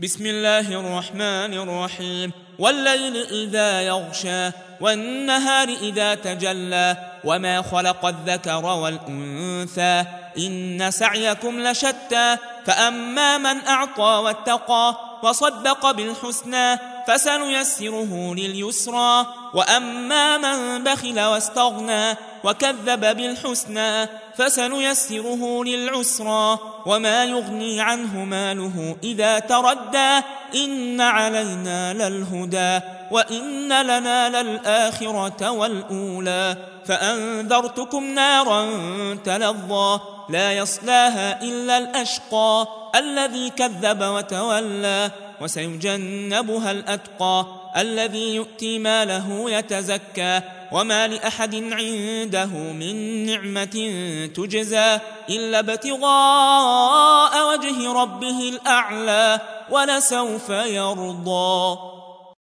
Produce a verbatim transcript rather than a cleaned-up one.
بسم الله الرحمن الرحيم والليل إذا يغشى والنهار إذا تجلى وما خلق الذكر والأنثى إن سعيكم لشتى فأما من أعطى واتقى وصدق بالحسنى فسنيسره لليسرى وأما من بخل واستغنى وكذب بالحسنى فسنيسره للعسرى وما يغني عنه ماله إذا تردى إن علينا للهدى وإن لنا للآخرة والأولى فأنذرتكم نارا تلظى لا يصلاها إلا الأشقى الذي كذب وتولى وسيجنبها الأتقى الذي يؤتي ماله يتزكى وما لأحد عنده من نعمة تجزى إلا ابتغاء وجه ربه الأعلى ولسوف يرضى.